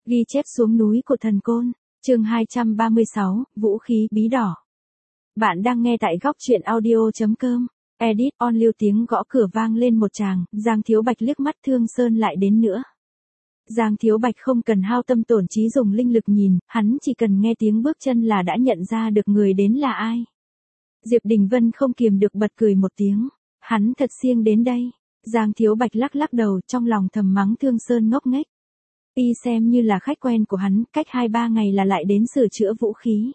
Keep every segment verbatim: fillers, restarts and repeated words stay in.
Ghi chép xuống núi của thần côn, chương hai trăm ba mươi sáu, vũ khí bí đỏ. Bạn đang nghe tại góc truyện audio.com. Edit on lưu tiếng gõ cửa vang lên một tràng, Giang Thiếu Bạch liếc mắt Thương Sơn lại đến nữa. Giang Thiếu Bạch không cần hao tâm tổn trí dùng linh lực nhìn, hắn chỉ cần nghe tiếng bước chân là đã nhận ra được người đến là ai. Diệp Đình Vân không kiềm được bật cười một tiếng, hắn thật siêng đến đây. Giang Thiếu Bạch lắc lắc đầu trong lòng thầm mắng Thương Sơn ngốc nghếch. Y xem như là khách quen của hắn, cách hai ba ngày là lại đến sửa chữa vũ khí.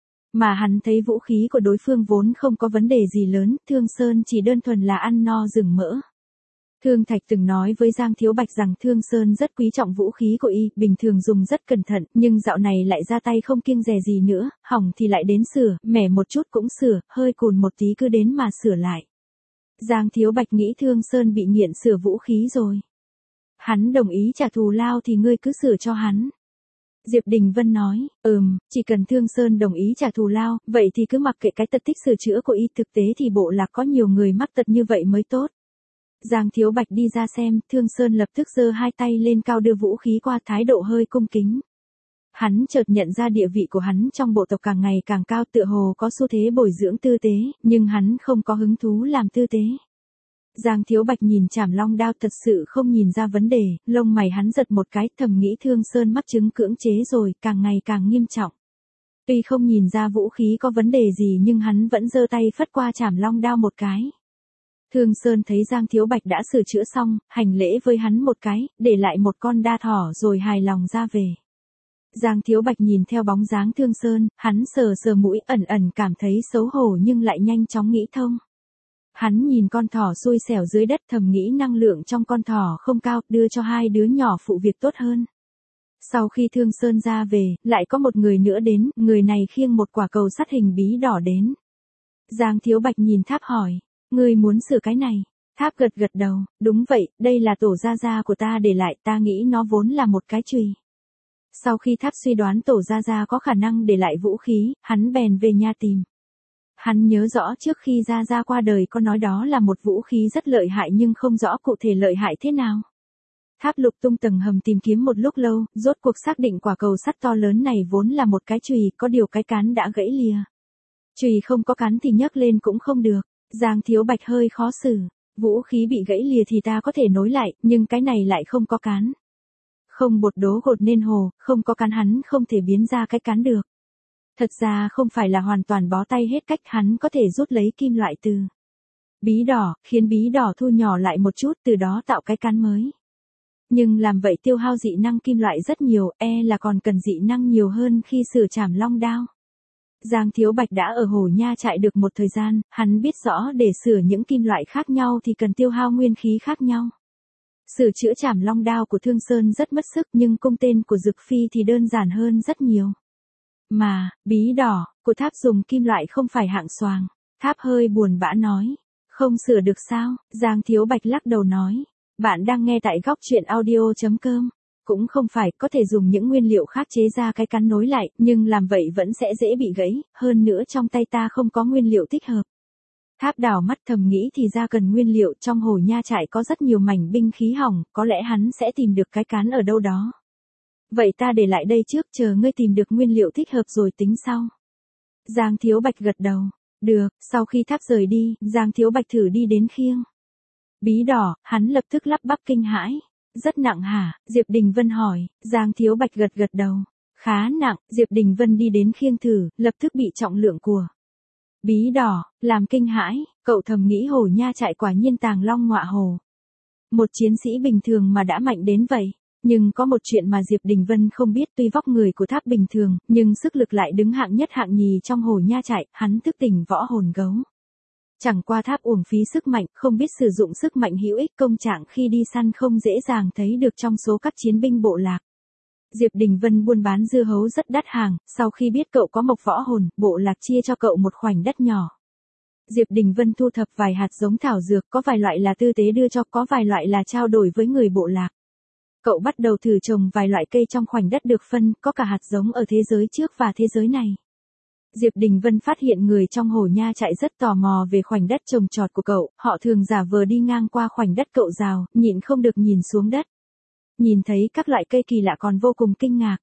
Mà hắn thấy vũ khí của đối phương vốn không có vấn đề gì lớn, Thương Sơn chỉ đơn thuần là ăn no rừng mỡ. Thương Thạch từng nói với Giang Thiếu Bạch rằng Thương Sơn rất quý trọng vũ khí của y, bình thường dùng rất cẩn thận, nhưng dạo này lại ra tay không kiêng dè gì nữa, hỏng thì lại đến sửa, mẻ một chút cũng sửa, hơi cùn một tí cứ đến mà sửa lại. Giang Thiếu Bạch nghĩ Thương Sơn bị nghiện sửa vũ khí rồi. Hắn đồng ý trả thù lao thì ngươi cứ sửa cho hắn. Diệp Đình Vân nói, ừm, chỉ cần Thương Sơn đồng ý trả thù lao, vậy thì cứ mặc kệ cái tật tích sửa chữa của y, thực tế thì bộ lạc có nhiều người mắc tật như vậy mới tốt. Giang Thiếu Bạch đi ra xem, Thương Sơn lập tức giơ hai tay lên cao đưa vũ khí qua, thái độ hơi cung kính. Hắn chợt nhận ra địa vị của hắn trong bộ tộc càng ngày càng cao, tựa hồ có xu thế bồi dưỡng tư tế, nhưng hắn không có hứng thú làm tư tế. Giang Thiếu Bạch nhìn chảm long đao thật sự không nhìn ra vấn đề, lông mày hắn giật một cái, thầm nghĩ Thương Sơn mắc chứng cưỡng chế rồi, càng ngày càng nghiêm trọng. Tuy không nhìn ra vũ khí có vấn đề gì nhưng hắn vẫn giơ tay phất qua chảm long đao một cái. Thương Sơn thấy Giang Thiếu Bạch đã sửa chữa xong, hành lễ với hắn một cái, để lại một con đa thỏ rồi hài lòng ra về. Giang Thiếu Bạch nhìn theo bóng dáng Thương Sơn, hắn sờ sờ mũi, ẩn ẩn cảm thấy xấu hổ nhưng lại nhanh chóng nghĩ thông. Hắn nhìn con thỏ xui xẻo dưới đất, thầm nghĩ năng lượng trong con thỏ không cao, đưa cho hai đứa nhỏ phụ việc tốt hơn. Sau khi Thương Sơn ra về, lại có một người nữa đến, người này khiêng một quả cầu sắt hình bí đỏ đến. Giang Thiếu Bạch nhìn Tháp hỏi, ngươi muốn sửa cái này? Tháp gật gật đầu, đúng vậy, đây là tổ gia gia của ta để lại, ta nghĩ nó vốn là một cái chùy. Sau khi Tháp suy đoán tổ gia gia có khả năng để lại vũ khí, hắn bèn về nhà tìm. Hắn nhớ rõ trước khi Gia Gia qua đời có nói đó là một vũ khí rất lợi hại nhưng không rõ cụ thể lợi hại thế nào. Tháp lục tung tầng hầm tìm kiếm một lúc lâu, rốt cuộc xác định quả cầu sắt to lớn này vốn là một cái chùy, có điều cái cán đã gãy lìa. Chùy không có cán thì nhấc lên cũng không được. Giang Thiếu Bạch hơi khó xử. Vũ khí bị gãy lìa thì ta có thể nối lại, nhưng cái này lại không có cán. Không bột đố gột nên hồ, không có cán hắn không thể biến ra cái cán được. Thật ra không phải là hoàn toàn bó tay hết cách, hắn có thể rút lấy kim loại từ bí đỏ, khiến bí đỏ thu nhỏ lại một chút, từ đó tạo cái cán mới. Nhưng làm vậy tiêu hao dị năng kim loại rất nhiều, e là còn cần dị năng nhiều hơn khi sửa chảm long đao. Giang Thiếu Bạch đã ở Hồ Nha Trại được một thời gian, hắn biết rõ để sửa những kim loại khác nhau thì cần tiêu hao nguyên khí khác nhau. Sửa chữa chảm long đao của Thương Sơn rất mất sức nhưng cung tên của Dực Phi thì đơn giản hơn rất nhiều. Mà, bí đỏ, của Tháp dùng kim loại không phải hạng xoàng. Tháp hơi buồn bã nói. Không sửa được sao? Giang Thiếu Bạch lắc đầu nói. Bạn đang nghe tại góc truyện audio.com. Cũng không phải, có thể dùng những nguyên liệu khác chế ra cái cán nối lại, nhưng làm vậy vẫn sẽ dễ bị gãy, hơn nữa trong tay ta không có nguyên liệu thích hợp. Tháp đảo mắt thầm nghĩ thì ra cần nguyên liệu, trong Hồ Nha Trại có rất nhiều mảnh binh khí hỏng, có lẽ hắn sẽ tìm được cái cán ở đâu đó. Vậy ta để lại đây trước, chờ ngươi tìm được nguyên liệu thích hợp rồi tính sau. Giang Thiếu Bạch gật đầu. Được, sau khi Tháp rời đi, Giang Thiếu Bạch thử đi đến khiêng bí đỏ, hắn lập tức lắp bắp kinh hãi. Rất nặng hả? Diệp Đình Vân hỏi. Giang Thiếu Bạch gật gật đầu. Khá nặng. Diệp Đình Vân đi đến khiêng thử, lập tức bị trọng lượng của bí đỏ làm kinh hãi. Cậu thầm nghĩ Hồ Nha Trại quả nhiên tàng long ngọa hồ. Một chiến sĩ bình thường mà đã mạnh đến vậy. Nhưng có một chuyện mà Diệp Đình Vân không biết, tuy vóc người của Tháp bình thường, nhưng sức lực lại đứng hạng nhất hạng nhì trong Hồ Nha Trại, hắn thức tỉnh võ hồn gấu. Chẳng qua Tháp uổng phí sức mạnh, không biết sử dụng sức mạnh hữu ích, công trạng khi đi săn không dễ dàng thấy được trong số các chiến binh bộ lạc. Diệp Đình Vân buôn bán dưa hấu rất đắt hàng, sau khi biết cậu có mộc võ hồn, bộ lạc chia cho cậu một khoảnh đất nhỏ. Diệp Đình Vân thu thập vài hạt giống thảo dược, có vài loại là tư tế đưa cho, có vài loại là trao đổi với người bộ lạc. Cậu bắt đầu thử trồng vài loại cây trong khoảnh đất được phân, có cả hạt giống ở thế giới trước và thế giới này. Diệp Đình Vân phát hiện người trong Hồ Nha Trại rất tò mò về khoảnh đất trồng trọt của cậu, họ thường giả vờ đi ngang qua khoảnh đất cậu rào, nhịn không được nhìn xuống đất. nhìn thấy các loại cây kỳ lạ còn vô cùng kinh ngạc.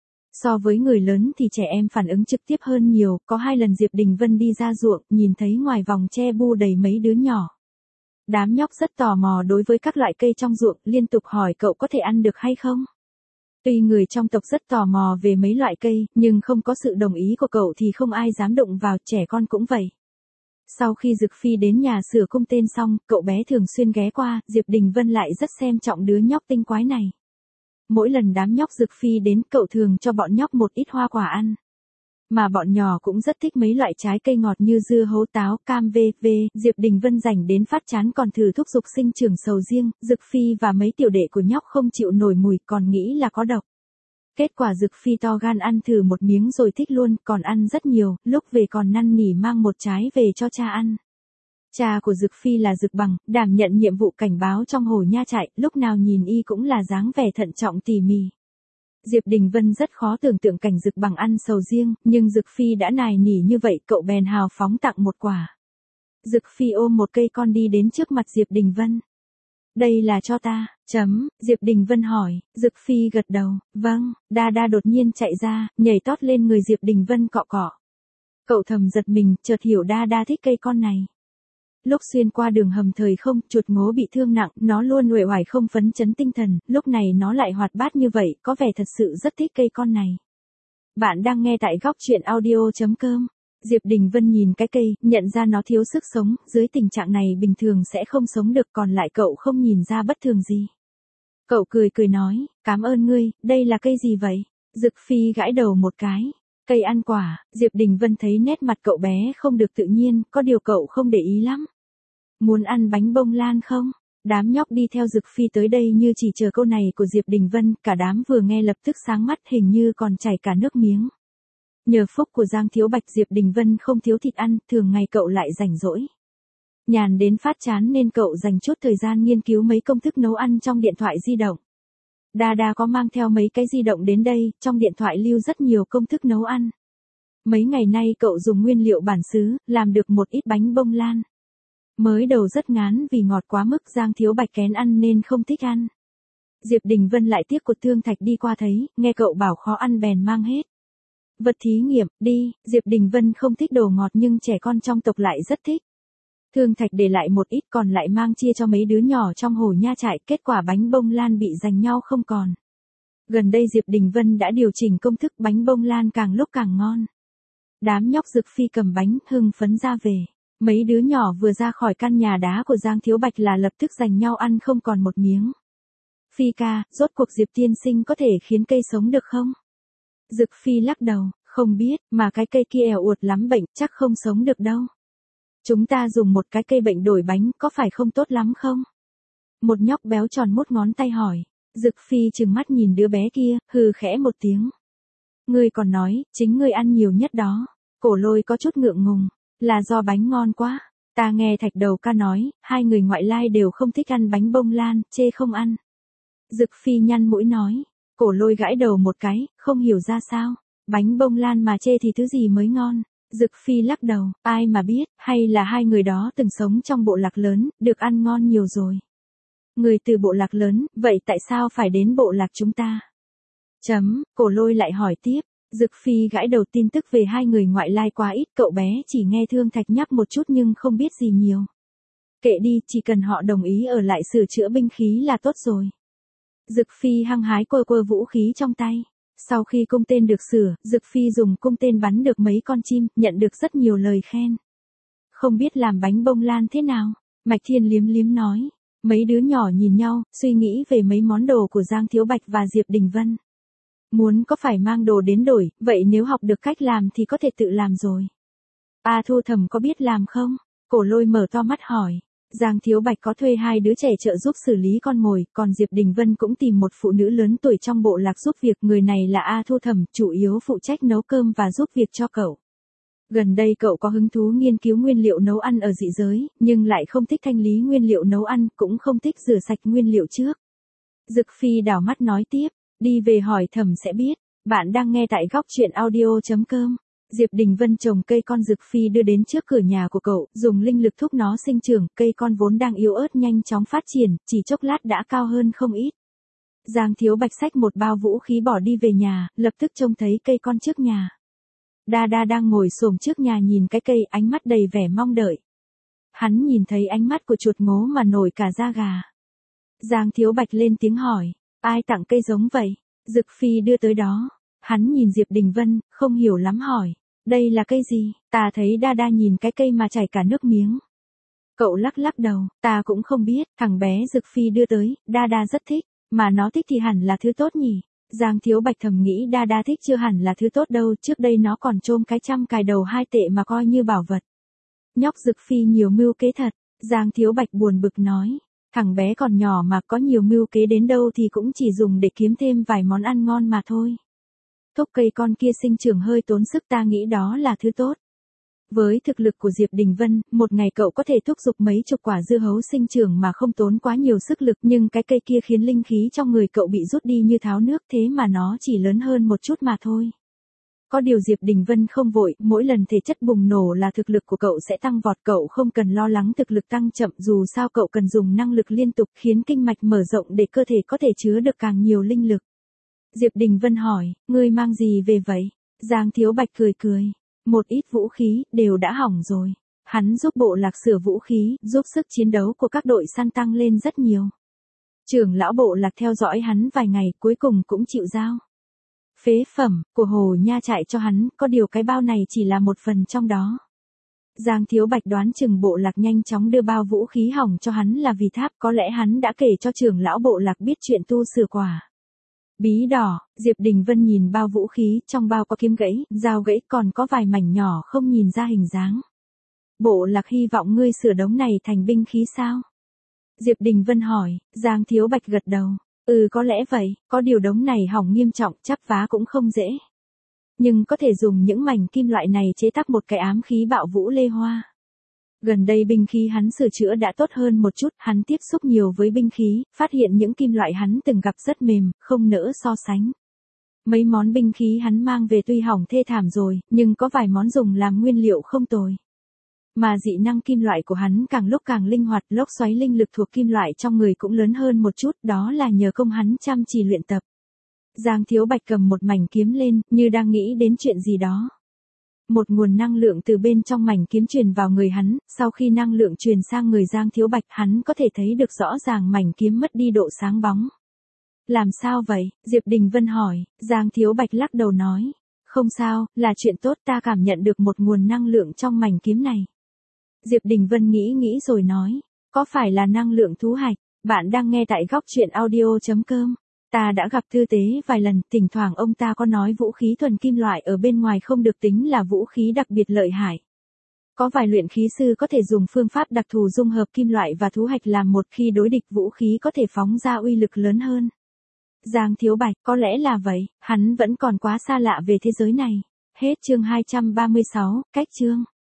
So với người lớn thì trẻ em phản ứng trực tiếp hơn nhiều, có hai lần Diệp Đình Vân đi ra ruộng, nhìn thấy ngoài vòng tre bu đầy mấy đứa nhỏ. Đám nhóc rất tò mò đối với các loại cây trong ruộng, liên tục hỏi cậu có thể ăn được hay không. Tuy người trong tộc rất tò mò về mấy loại cây, nhưng không có sự đồng ý của cậu thì không ai dám động vào, trẻ con cũng vậy. Sau khi Dực Phi đến nhà sửa cung tên xong, cậu bé thường xuyên ghé qua, Diệp Đình Vân lại rất xem trọng đứa nhóc tinh quái này. Mỗi lần đám nhóc Dực Phi đến, cậu thường cho bọn nhóc một ít hoa quả ăn. Mà bọn nhỏ cũng rất thích mấy loại trái cây ngọt như dưa hấu, táo, cam vân vân. Diệp Đình Vân rảnh đến phát chán còn thử thúc giục sinh trưởng sầu riêng, Dực Phi và mấy tiểu đệ của nhóc không chịu nổi mùi, còn nghĩ là có độc. Kết quả Dực Phi to gan ăn thử một miếng rồi thích luôn, còn ăn rất nhiều, lúc về còn năn nỉ mang một trái về cho cha ăn. Cha của Dực Phi là Dực Bằng, đảm nhận nhiệm vụ cảnh báo trong Hồ Nha Trại, lúc nào nhìn y cũng là dáng vẻ thận trọng tỉ mỉ. Diệp Đình Vân rất khó tưởng tượng cảnh Dực Bằng ăn sầu riêng, nhưng Dực Phi đã nài nỉ như vậy, cậu bèn hào phóng tặng một quả. Dực Phi ôm một cây con đi đến trước mặt Diệp Đình Vân. Đây là cho ta, chấm, Diệp Đình Vân hỏi, Dực Phi gật đầu, vâng, Đa Đa đột nhiên chạy ra, nhảy tót lên người Diệp Đình Vân cọ cọ. Cậu thầm giật mình, chợt hiểu Đa Đa thích cây con này. Lúc xuyên qua đường hầm thời không, chuột ngố bị thương nặng, nó luôn uể oải không phấn chấn tinh thần, lúc này nó lại hoạt bát như vậy, có vẻ thật sự rất thích cây con này. Bạn đang nghe tại góc truyện audio chấm com. Diệp Đình Vân nhìn cái cây, nhận ra nó thiếu sức sống, dưới tình trạng này bình thường sẽ không sống được, còn lại cậu không nhìn ra bất thường gì. Cậu cười cười nói, cảm ơn ngươi, đây là cây gì vậy? Dực Phi gãi đầu một cái. Cây ăn quả. Diệp Đình Vân thấy nét mặt cậu bé không được tự nhiên, có điều cậu không để ý lắm. Muốn ăn bánh bông lan không? Đám nhóc đi theo Dực Phi tới đây như chỉ chờ câu này của Diệp Đình Vân, cả đám vừa nghe lập tức sáng mắt, hình như còn chảy cả nước miếng. Nhờ phúc của Giang Thiếu Bạch, Diệp Đình Vân không thiếu thịt ăn, thường ngày cậu lại rảnh rỗi. Nhàn đến phát chán nên cậu dành chút thời gian nghiên cứu mấy công thức nấu ăn trong điện thoại di động. Đa Đa có mang theo mấy cái di động đến đây, trong điện thoại lưu rất nhiều công thức nấu ăn. Mấy ngày nay cậu dùng nguyên liệu bản xứ, làm được một ít bánh bông lan. Mới đầu rất ngán vì ngọt quá mức, Giang Thiếu Bạch kén ăn nên không thích ăn. Diệp Đình Vân lại tiếc cột Thương Thạch đi qua thấy, nghe cậu bảo khó ăn bèn mang hết. Vật thí nghiệm, đi, Diệp Đình Vân không thích đồ ngọt nhưng trẻ con trong tộc lại rất thích. Thương Thạch để lại một ít còn lại mang chia cho mấy đứa nhỏ trong Hồ Nha Trại, kết quả bánh bông lan bị giành nhau không còn. Gần đây Diệp Đình Vân đã điều chỉnh công thức bánh bông lan càng lúc càng ngon. Đám nhóc Dực Phi cầm bánh hưng phấn ra về. Mấy đứa nhỏ vừa ra khỏi căn nhà đá của Giang Thiếu Bạch là lập tức giành nhau ăn không còn một miếng. Phi ca, rốt cuộc Diệp tiên sinh có thể khiến cây sống được không? Dực Phi lắc đầu, không biết, mà cái cây kia ẻo uột lắm, bệnh, chắc không sống được đâu. Chúng ta dùng một cái cây bệnh đổi bánh, có phải không tốt lắm không? Một nhóc béo tròn mút ngón tay hỏi. Dực Phi trừng mắt nhìn đứa bé kia, hừ khẽ một tiếng. Ngươi còn nói, chính ngươi ăn nhiều nhất đó. Cổ Lôi có chút ngượng ngùng, là do bánh ngon quá. Ta nghe Thạch Đầu ca nói, hai người ngoại lai đều không thích ăn bánh bông lan, chê không ăn. Dực Phi nhăn mũi nói. Cổ Lôi gãi đầu một cái, không hiểu ra sao. Bánh bông lan mà chê thì thứ gì mới ngon? Dực Phi lắc đầu, ai mà biết, hay là hai người đó từng sống trong bộ lạc lớn, được ăn ngon nhiều rồi. Người từ bộ lạc lớn, vậy tại sao phải đến bộ lạc chúng ta? Chấm, Cổ Lôi lại hỏi tiếp. Dực Phi gãi đầu, tin tức về hai người ngoại lai quá ít, cậu bé chỉ nghe Thương Thạch nhắc một chút nhưng không biết gì nhiều. Kệ đi, chỉ cần họ đồng ý ở lại sửa chữa binh khí là tốt rồi. Dực Phi hăng hái quơ quơ vũ khí trong tay. Sau khi cung tên được sửa, Dực Phi dùng cung tên bắn được mấy con chim, nhận được rất nhiều lời khen. Không biết làm bánh bông lan thế nào? Mạch Thiên liếm liếm nói. Mấy đứa nhỏ nhìn nhau, suy nghĩ về mấy món đồ của Giang Thiếu Bạch và Diệp Đình Vân. Muốn có phải mang đồ đến đổi, vậy nếu học được cách làm thì có thể tự làm rồi. A Thu Thầm có biết làm không? Cổ Lôi mở to mắt hỏi. Giang Thiếu Bạch có thuê hai đứa trẻ trợ giúp xử lý con mồi, còn Diệp Đình Vân cũng tìm một phụ nữ lớn tuổi trong bộ lạc giúp việc, người này là A Thu Thầm, chủ yếu phụ trách nấu cơm và giúp việc cho cậu. Gần đây cậu có hứng thú nghiên cứu nguyên liệu nấu ăn ở dị giới, nhưng lại không thích thanh lý nguyên liệu nấu ăn, cũng không thích rửa sạch nguyên liệu trước. Dực Phi đảo mắt nói tiếp, đi về hỏi Thầm sẽ biết. Bạn đang nghe tại góc truyện audio chấm com. Diệp Đình Vân trồng cây con Dực Phi đưa đến trước cửa nhà của cậu, dùng linh lực thúc nó sinh trưởng, cây con vốn đang yếu ớt nhanh chóng phát triển, chỉ chốc lát đã cao hơn không ít. Giang Thiếu Bạch xách một bao vũ khí bỏ đi về nhà, lập tức trông thấy cây con trước nhà. Đa Đa đang ngồi xổm trước nhà nhìn cái cây, ánh mắt đầy vẻ mong đợi. Hắn nhìn thấy ánh mắt của chuột ngố mà nổi cả da gà. Giang Thiếu Bạch lên tiếng hỏi, ai tặng cây giống vậy? Dực Phi đưa tới đó. Hắn nhìn Diệp Đình Vân, không hiểu lắm hỏi, đây là cây gì? Ta thấy Đa Đa nhìn cái cây mà chảy cả nước miếng. Cậu lắc lắc đầu, ta cũng không biết, thằng bé Dực Phi đưa tới, Đa Đa rất thích, mà nó thích thì hẳn là thứ tốt nhỉ. Giang Thiếu Bạch thầm nghĩ Đa Đa thích chưa hẳn là thứ tốt đâu, trước đây nó còn trôm cái trăm cài đầu hai tệ mà coi như bảo vật. Nhóc Dực Phi nhiều mưu kế thật, Giang Thiếu Bạch buồn bực nói, thằng bé còn nhỏ mà có nhiều mưu kế đến đâu thì cũng chỉ dùng để kiếm thêm vài món ăn ngon mà thôi. Thúc cây con kia sinh trưởng hơi tốn sức, ta nghĩ đó là thứ tốt. Với thực lực của Diệp Đình Vân, một ngày cậu có thể thúc giục mấy chục quả dưa hấu sinh trưởng mà không tốn quá nhiều sức lực, nhưng cái cây kia khiến linh khí trong người cậu bị rút đi như tháo nước, thế mà nó chỉ lớn hơn một chút mà thôi. Có điều Diệp Đình Vân không vội, mỗi lần thể chất bùng nổ là thực lực của cậu sẽ tăng vọt, cậu không cần lo lắng thực lực tăng chậm, dù sao cậu cần dùng năng lực liên tục khiến kinh mạch mở rộng để cơ thể có thể chứa được càng nhiều linh lực. Diệp Đình Vân hỏi, ngươi mang gì về vậy? Giang Thiếu Bạch cười cười, một ít vũ khí, đều đã hỏng rồi. Hắn giúp bộ lạc sửa vũ khí, giúp sức chiến đấu của các đội săn tăng lên rất nhiều. Trưởng lão bộ lạc theo dõi hắn vài ngày, cuối cùng cũng chịu giao phế phẩm của Hồ Nha chạy cho hắn, có điều cái bao này chỉ là một phần trong đó. Giang Thiếu Bạch đoán chừng bộ lạc nhanh chóng đưa bao vũ khí hỏng cho hắn là vì tháp, có lẽ hắn đã kể cho trưởng lão bộ lạc biết chuyện tu sửa quả bí đỏ. Diệp Đình Vân nhìn bao vũ khí, trong bao có kiếm gãy, dao gãy, còn có vài mảnh nhỏ không nhìn ra hình dáng. Bộ lạc hy vọng ngươi sửa đống này thành binh khí sao? Diệp Đình Vân hỏi. Giang Thiếu Bạch gật đầu. Ừ, có lẽ vậy, có điều đống này hỏng nghiêm trọng, chắp vá cũng không dễ. Nhưng có thể dùng những mảnh kim loại này chế tác một cái ám khí bạo vũ lê hoa. Gần đây binh khí hắn sửa chữa đã tốt hơn một chút, hắn tiếp xúc nhiều với binh khí, phát hiện những kim loại hắn từng gặp rất mềm, không nỡ so sánh. Mấy món binh khí hắn mang về tuy hỏng thê thảm rồi, nhưng có vài món dùng làm nguyên liệu không tồi. Mà dị năng kim loại của hắn càng lúc càng linh hoạt, lốc xoáy linh lực thuộc kim loại trong người cũng lớn hơn một chút, đó là nhờ công hắn chăm chỉ luyện tập. Giang Thiếu Bạch cầm một mảnh kiếm lên, như đang nghĩ đến chuyện gì đó. Một nguồn năng lượng từ bên trong mảnh kiếm truyền vào người hắn, sau khi năng lượng truyền sang người Giang Thiếu Bạch, hắn có thể thấy được rõ ràng mảnh kiếm mất đi độ sáng bóng. Làm sao vậy? Diệp Đình Vân hỏi. Giang Thiếu Bạch lắc đầu nói, không sao, là chuyện tốt, ta cảm nhận được một nguồn năng lượng trong mảnh kiếm này. Diệp Đình Vân nghĩ nghĩ rồi nói, có phải là năng lượng thú hạch? Bạn đang nghe tại góc truyện audio chấm com. Ta đã gặp Tư Tế vài lần, thỉnh thoảng ông ta có nói vũ khí thuần kim loại ở bên ngoài không được tính là vũ khí đặc biệt lợi hại. Có vài luyện khí sư có thể dùng phương pháp đặc thù dung hợp kim loại và thú hạch làm một, khi đối địch vũ khí có thể phóng ra uy lực lớn hơn. Giang Thiếu Bạch, có lẽ là vậy, hắn vẫn còn quá xa lạ về thế giới này. Hết chương hai trăm ba mươi sáu, cách chương.